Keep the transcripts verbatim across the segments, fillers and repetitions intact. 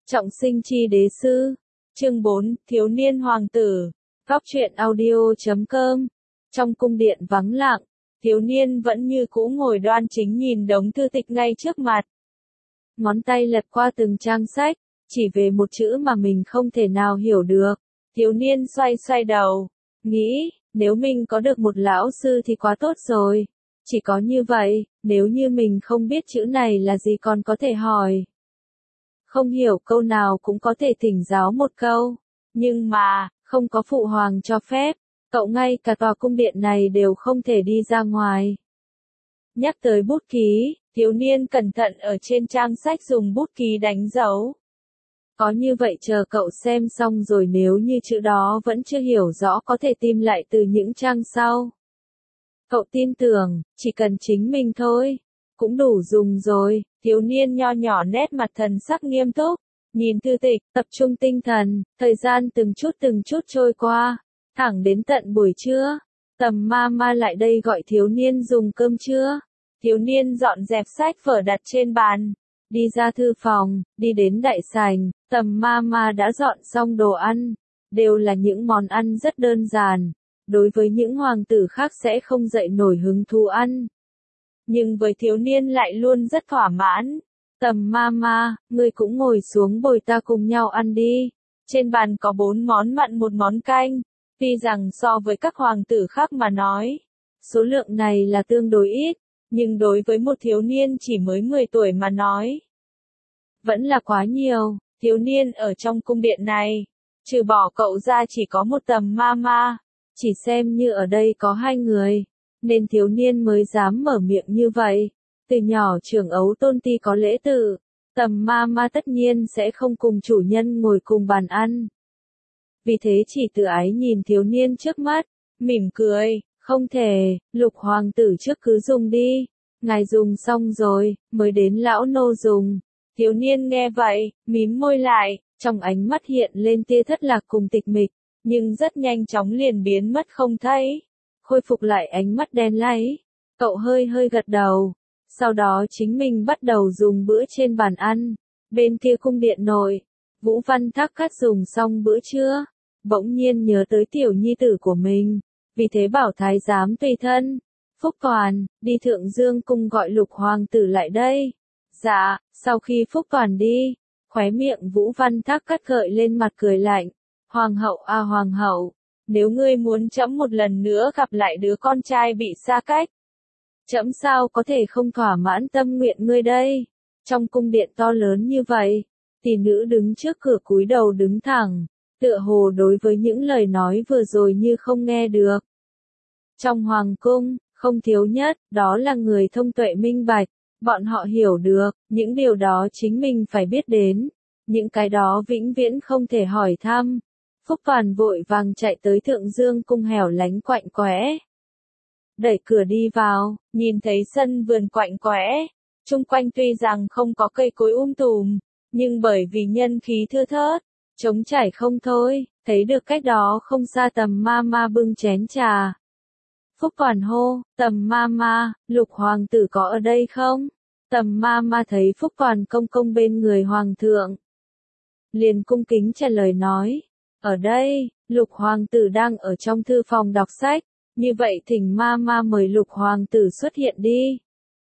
Trọng sinh chi đế sư. Chương bốn, thiếu niên hoàng tử. Góc truyện audio chấm com. Trong cung điện vắng lặng, thiếu niên vẫn như cũ ngồi đoan chính nhìn đống thư tịch ngay trước mặt. Ngón tay lật qua từng trang sách, chỉ về một chữ mà mình không thể nào hiểu được. Thiếu niên xoay xoay đầu, nghĩ, nếu mình có được một lão sư thì quá tốt rồi. Chỉ có như vậy, nếu như mình không biết chữ này là gì còn có thể hỏi. Không hiểu câu nào cũng có thể thỉnh giáo một câu. Nhưng mà, không có phụ hoàng cho phép, cậu ngay cả tòa cung điện này đều không thể đi ra ngoài. Nhắc tới bút ký, thiếu niên cẩn thận ở trên trang sách dùng bút ký đánh dấu. Có như vậy chờ cậu xem xong rồi nếu như chữ đó vẫn chưa hiểu rõ có thể tìm lại từ những trang sau. Cậu tin tưởng, chỉ cần chính mình thôi, cũng đủ dùng rồi. Thiếu niên nho nhỏ nét mặt thần sắc nghiêm túc, nhìn thư tịch, tập trung tinh thần, thời gian từng chút từng chút trôi qua, thẳng đến tận buổi trưa, Tầm ma ma lại đây gọi thiếu niên dùng cơm trưa. Thiếu niên dọn dẹp sách vở đặt trên bàn, đi ra thư phòng, đi đến đại sảnh, Tầm ma ma đã dọn xong đồ ăn, đều là những món ăn rất đơn giản, đối với những hoàng tử khác sẽ không dậy nổi hứng thú ăn. Nhưng với thiếu niên lại luôn rất thỏa mãn. Tầm ma ma, ngươi cũng ngồi xuống bồi ta cùng nhau ăn đi. Trên bàn có bốn món mặn một món canh. Tuy rằng so với các hoàng tử khác mà nói, số lượng này là tương đối ít, nhưng đối với một thiếu niên chỉ mới mười tuổi mà nói, vẫn là quá nhiều. Thiếu niên ở trong cung điện này, trừ bỏ cậu ra chỉ có một Tầm ma ma, chỉ xem như ở đây có hai người, nên thiếu niên mới dám mở miệng như vậy. Từ nhỏ trưởng ấu tôn ti có lễ tự, Tầm ma ma tất nhiên sẽ không cùng chủ nhân ngồi cùng bàn ăn. Vì thế chỉ tự ái nhìn thiếu niên trước mắt, mỉm cười, không thể, Lục hoàng tử trước cứ dùng đi, ngài dùng xong rồi, mới đến lão nô dùng. Thiếu niên nghe vậy, mím môi lại, trong ánh mắt hiện lên tia thất lạc cùng tịch mịch, nhưng rất nhanh chóng liền biến mất không thấy, khôi phục lại ánh mắt đen láy. Cậu hơi hơi gật đầu, sau đó chính mình bắt đầu dùng bữa trên bàn ăn. Bên kia cung điện nội, Vũ Văn Thác Cát dùng xong bữa trưa, bỗng nhiên nhớ tới tiểu nhi tử của mình, vì thế bảo thái giám tùy thân, Phúc Toàn, đi Thượng Dương cung gọi Lục hoàng tử lại đây. Dạ, sau khi Phúc Toàn đi, khóe miệng Vũ Văn Thác Cát gợi lên mặt cười lạnh. Hoàng hậu à hoàng hậu, nếu ngươi muốn trẫm một lần nữa gặp lại đứa con trai bị xa cách, trẫm sao có thể không thỏa mãn tâm nguyện ngươi đây. Trong cung điện to lớn như vậy, tỷ nữ đứng trước cửa cúi đầu đứng thẳng, tựa hồ đối với những lời nói vừa rồi như không nghe được. Trong hoàng cung, không thiếu nhất, đó là người thông tuệ minh bạch, bọn họ hiểu được, những điều đó chính mình phải biết đến, những cái đó vĩnh viễn không thể hỏi thăm. Phúc Toàn vội vàng chạy tới Thượng Dương cung hẻo lánh quạnh quẽ. Đẩy cửa đi vào, nhìn thấy sân vườn quạnh quẽ, chung quanh tuy rằng không có cây cối um tùm, nhưng bởi vì nhân khí thưa thớt, trống trải không thôi, thấy được cách đó không xa Tầm ma ma bưng chén trà. Phúc Toàn hô, Tầm ma ma, Lục hoàng tử có ở đây không? Tầm ma ma thấy Phúc Toàn công công bên người hoàng thượng, liền cung kính trả lời nói, ở đây, Lục hoàng tử đang ở trong thư phòng đọc sách, như vậy thỉnh ma ma mời Lục hoàng tử xuất hiện đi.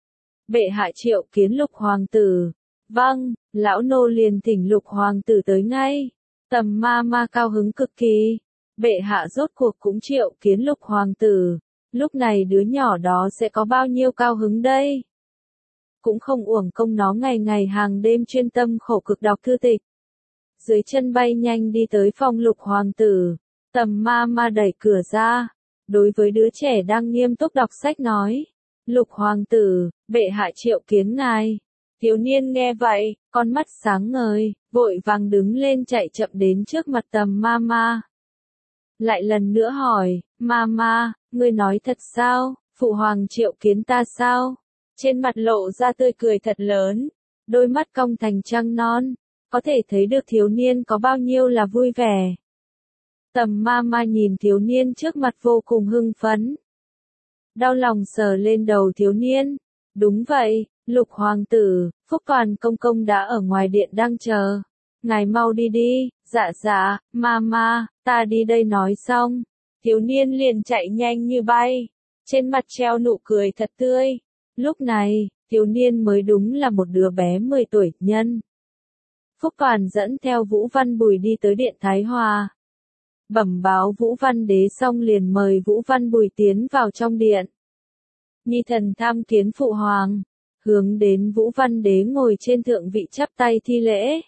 Bệ hạ triệu kiến Lục hoàng tử. Vâng, lão nô liền thỉnh Lục hoàng tử tới ngay. Tầm ma ma cao hứng cực kỳ. Bệ hạ rốt cuộc cũng triệu kiến Lục hoàng tử. Lúc này đứa nhỏ đó sẽ có bao nhiêu cao hứng đây? Cũng không uổng công nó ngày ngày hàng đêm chuyên tâm khổ cực đọc thư tịch. Dưới chân bay nhanh đi tới phòng Lục hoàng tử. Tầm ma ma đẩy cửa ra, đối với đứa trẻ đang nghiêm túc đọc sách nói, Lục hoàng tử, bệ hạ triệu kiến ngài. Thiếu niên nghe vậy, con mắt sáng ngời, vội vàng đứng lên chạy chậm đến trước mặt Tầm ma ma. Lại lần nữa hỏi, ma ma, ngươi nói thật sao, phụ hoàng triệu kiến ta sao? Trên mặt lộ ra tươi cười thật lớn, đôi mắt cong thành trăng non, có thể thấy được thiếu niên có bao nhiêu là vui vẻ. Tầm ma ma nhìn thiếu niên trước mặt vô cùng hưng phấn. Đau lòng sờ lên đầu thiếu niên. Đúng vậy, Lục hoàng tử, Phúc Toàn công công đã ở ngoài điện đang chờ. ngài mau đi đi, dạ dạ, mama, ta đi đây nói xong. Thiếu niên liền chạy nhanh như bay, trên mặt treo nụ cười thật tươi. Lúc này, thiếu niên mới đúng là một đứa bé mười tuổi, nhân. Phúc Toàn dẫn theo Vũ Văn Bùi đi tới điện Thái Hòa. Bẩm báo Vũ Văn Đế xong liền mời Vũ Văn Bùi tiến vào trong điện. Nhi thần tham kiến phụ hoàng, hướng đến Vũ Văn Đế ngồi trên thượng vị chắp tay thi lễ.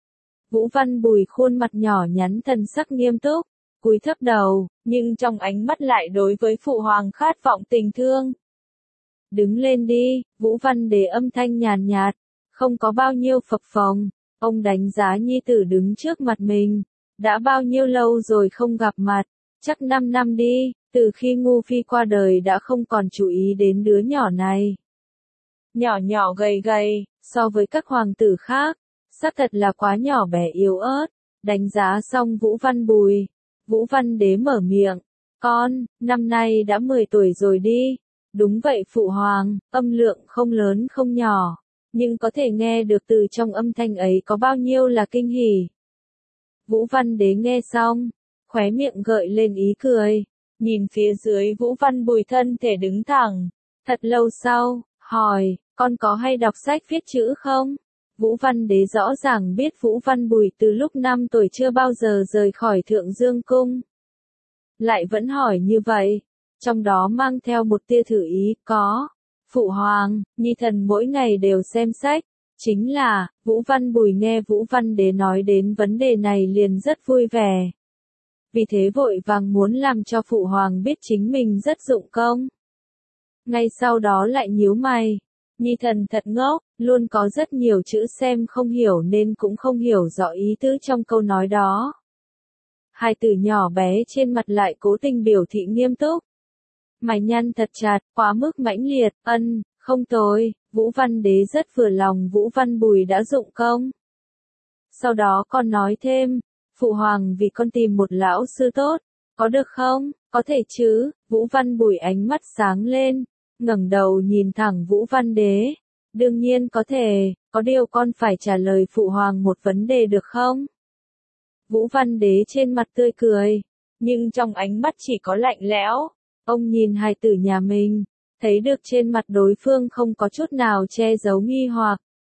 Vũ Văn Bùi khuôn mặt nhỏ nhắn thần sắc nghiêm túc, cúi thấp đầu, nhưng trong ánh mắt lại đối với phụ hoàng khát vọng tình thương. Đứng lên đi, Vũ Văn Đế âm thanh nhàn nhạt, không có bao nhiêu phập phồng, ông đánh giá nhi tử đứng trước mặt mình, đã bao nhiêu lâu rồi không gặp mặt, chắc năm năm đi, từ khi Ngu Phi qua đời đã không còn chú ý đến đứa nhỏ này. Nhỏ nhỏ gầy gầy, so với các hoàng tử khác, xác thật là quá nhỏ bé yếu ớt. Đánh giá xong Vũ Văn Bùi, Vũ Văn Đế mở miệng, con, năm nay đã mười tuổi rồi đi. Đúng vậy phụ hoàng, âm lượng không lớn không nhỏ, nhưng có thể nghe được từ trong âm thanh ấy có bao nhiêu là kinh hỉ. Vũ Văn Đế nghe xong, khóe miệng gợi lên ý cười, nhìn phía dưới Vũ Văn Bùi thân thể đứng thẳng, thật lâu sau, hỏi, con có hay đọc sách viết chữ không? Vũ Văn Đế rõ ràng biết Vũ Văn Bùi từ lúc năm tuổi chưa bao giờ rời khỏi Thượng Dương Cung. Lại vẫn hỏi như vậy, trong đó mang theo một tia thử ý, có. Phụ hoàng, nhi thần mỗi ngày đều xem sách, chính là, Vũ Văn Bùi nghe Vũ Văn Đế nói đến vấn đề này liền rất vui vẻ. Vì thế vội vàng muốn làm cho phụ hoàng biết chính mình rất dụng công. Ngay sau đó lại nhíu mày, nhi thần thật ngốc, luôn có rất nhiều chữ xem không hiểu nên cũng không hiểu rõ ý tứ trong câu nói đó. Hai từ nhỏ bé trên mặt lại cố tình biểu thị nghiêm túc. Mày nhăn thật chặt, quá mức mãnh liệt, ân, không tồi, Vũ Văn Đế rất vừa lòng Vũ Văn Bùi đã dụng công. Sau đó con nói thêm, phụ hoàng vì con tìm một lão sư tốt, có được không, có thể chứ, Vũ Văn Bùi ánh mắt sáng lên, ngẩng đầu nhìn thẳng Vũ Văn Đế, đương nhiên có thể, có điều con phải trả lời phụ hoàng một vấn đề được không? Vũ Văn Đế trên mặt tươi cười, nhưng trong ánh mắt chỉ có lạnh lẽo. Ông nhìn hài tử nhà mình, thấy được trên mặt đối phương không có chút nào che giấu nghi hoặc.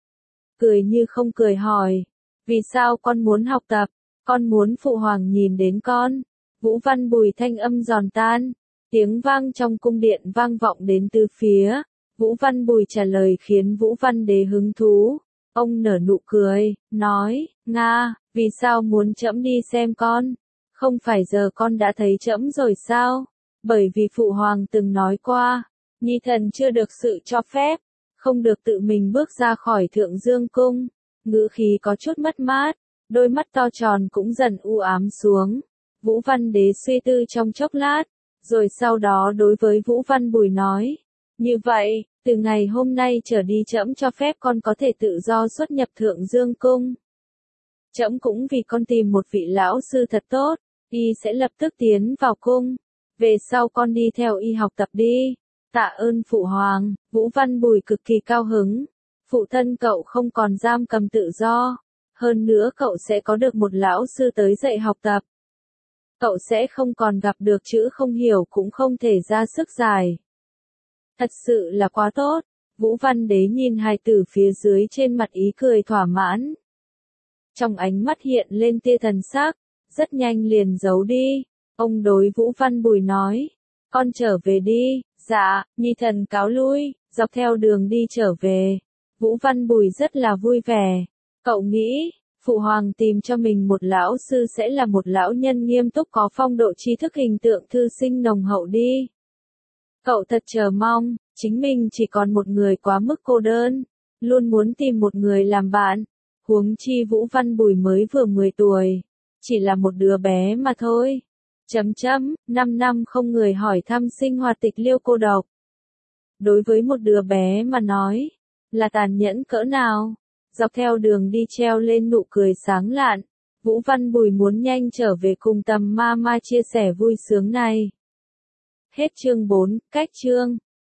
Cười như không cười hỏi, vì sao con muốn học tập, con muốn phụ hoàng nhìn đến con. Vũ Văn Bùi thanh âm giòn tan, tiếng vang trong cung điện vang vọng đến từ phía. Vũ Văn Bùi trả lời khiến Vũ Văn Đế hứng thú. Ông nở nụ cười, nói, Nga, vì sao muốn trẫm đi xem con? Không phải giờ con đã thấy trẫm rồi sao? Bởi vì phụ hoàng từng nói qua, nhi thần chưa được sự cho phép, không được tự mình bước ra khỏi Thượng Dương Cung. Ngữ khí có chút mất mát, đôi mắt to tròn cũng dần u ám xuống. Vũ Văn Đế suy tư trong chốc lát, rồi sau đó đối với Vũ Văn Bùi nói, như vậy, từ ngày hôm nay trở đi trẫm cho phép con có thể tự do xuất nhập Thượng Dương Cung. Trẫm cũng vì con tìm một vị lão sư thật tốt, y sẽ lập tức tiến vào cung. Về sau con đi theo y học tập đi. Tạ ơn phụ hoàng, Vũ Văn Bùi cực kỳ cao hứng. Phụ thân cậu không còn giam cầm tự do. Hơn nữa cậu sẽ có được một lão sư tới dạy học tập. Cậu sẽ không còn gặp được chữ không hiểu cũng không thể ra sức giải. Thật sự là quá tốt. Vũ Văn Đế nhìn hài tử phía dưới trên mặt ý cười thỏa mãn. Trong ánh mắt hiện lên tia thần sắc, rất nhanh liền giấu đi. Ông đối Vũ Văn Bùi nói, con trở về đi, dạ, nhi thần cáo lui, dọc theo đường đi trở về. Vũ Văn Bùi rất là vui vẻ, cậu nghĩ, phụ hoàng tìm cho mình một lão sư sẽ là một lão nhân nghiêm túc có phong độ tri thức hình tượng thư sinh nồng hậu đi. Cậu thật chờ mong, chính mình chỉ còn một người quá mức cô đơn, luôn muốn tìm một người làm bạn, huống chi Vũ Văn Bùi mới vừa mười tuổi, chỉ là một đứa bé mà thôi. Chấm chấm, năm năm không người hỏi thăm sinh hoạt tịch liêu cô độc. Đối với một đứa bé mà nói, là tàn nhẫn cỡ nào? Dọc theo đường đi treo lên nụ cười sáng lạn, Vũ Văn Bùi muốn nhanh trở về cùng tầm ma ma chia sẻ vui sướng này. Hết chương bốn, cách chương.